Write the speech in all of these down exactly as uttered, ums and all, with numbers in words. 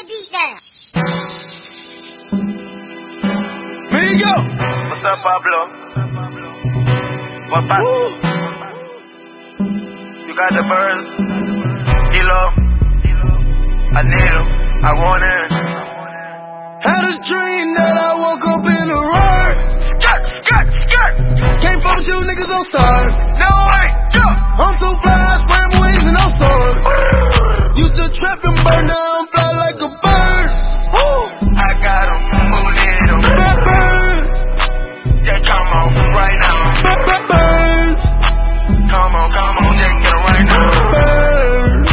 that beat down. Migo! What's up, Pablo? What pa? You got the bird? Kilo? I need 'em. I want it. Had a dream that I woke up in a roar. Skirt, skirt, skirt. Can't fuck with you niggas, I'm sorry. No way, yeah. I'm too fly, I spread my wings and I'm sorry. Used to trap and burn, now I'm fly like a bird. I got 'em, who need 'em? Bird, bird, Yeah, come on, right now. bird, bird, bird, Come on, come on, yeah, get 'em right now. bird.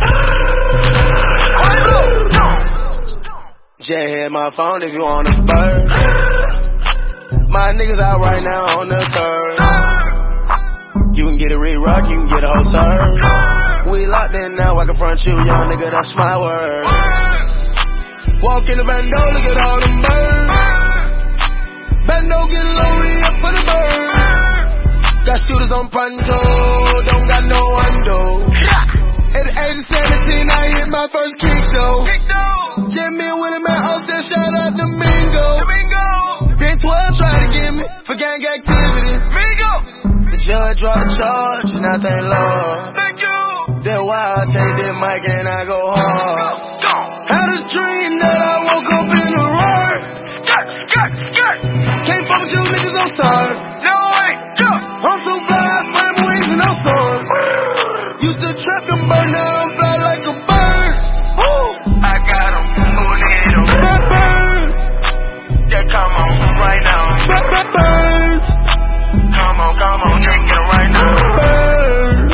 Pablo, no. Just hit my phone if you want a bird. My niggas out right now on the third. You can get a re-rock, you can get a whole serve. We locked in now, I can front you, young nigga, that's my word. Walk in the bando, look at all them birds. Bando getting low, we up for the bird. Got shooters on pronto, don't got no undo. At the age of seventeen, I hit my first kick show. Jimmy and Willie, man, all said shout out to Mingo. Then twelve tried to get me for gang activity. The judge dropped the charge, and I thank Lord. That's why I take this mic and I go hard. Had a dream that I woke up in a roar. Skirt, skirt, skirt. Can't fuck with you niggas, I'm sorry. No way, yeah. I'm too fly, I spread my wings and I'm sorry. Used to trap and burn, now I'm fly like a bird. I got 'em, who need 'em? Bird, bird, Yeah, come on, right now. bird, bird, bird, Come on, come on, yeah, get 'em right now. bird.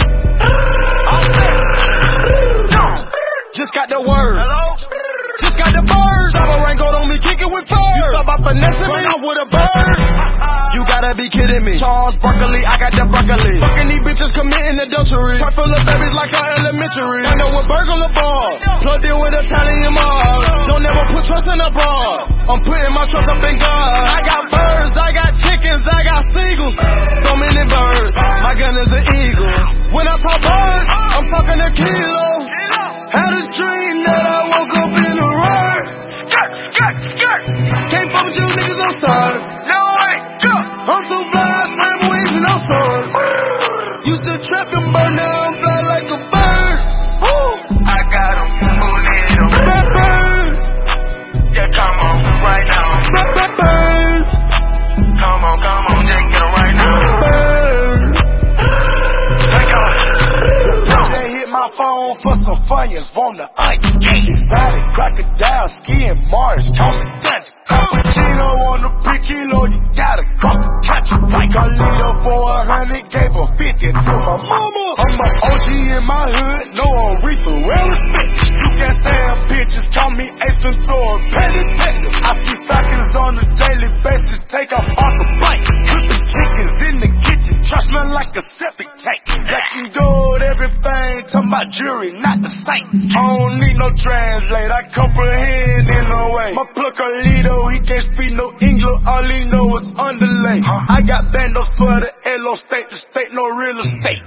No. Just got the word. Hello? Just got the birds. I'm a raincoat on me, kicking with furs. You thought about finessing me? Off with a bird. You gotta be kidding me. Charles Barkley, I got the broccoli. Fucking these bitches committing adultery. Truck full of babies like a elementary. I know a burglar bar. Plugged in with Italian mob. Don't ever put trust in a broad. I'm putting my trust up in God. I got birds, I got chickens, I got seagulls. So many birds, my gun is an eagle. When I talk birds, I'm talking a kilo. Had a dream that I woke up in a roar. Skirt, skirt, skirt. Can't fuck with you niggas, I'm sorry. No way, yeah. I'm too fly, I spread my wings and I'm sorry. Used to trap and burn, now I'm fly like a bird. I got 'em, who need 'em? Bird, bird, Yeah, come on, right now. bird, bird, bird, Come on, come on, yeah, get 'em right now. bird. Take off. Just hit my phone for some funyuns, want the onion. Exotic crocodile, skiing Mars, call me Dungeon. Cappuccino on the pre kilo, you gotta cross the country. Like a leader for a hundred, gave a fifty to my mama. I'm an O G in my hood, no Aretha, well respect. You can Sam pictures, call me Ace Ventura, pet detective. I see falcons on a daily basis, take off off the bike. Cooking chickens in the kitchen, trash smell like a septic tank. Black and gold, everything, talking about jury, not the saints. I don't need no translate, I comprehend in a way. My plug a Lido, he can't speak no English, all he know is underlay. I got bandos for the L O state, the state, no real estate.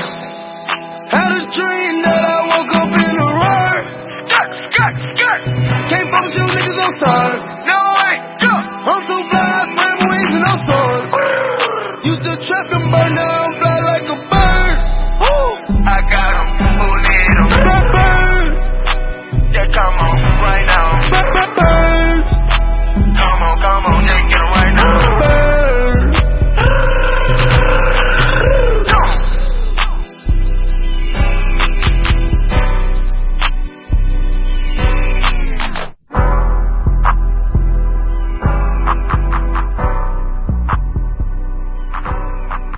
Had a dream that I woke up in a roar. Skirt, skirt, skirt.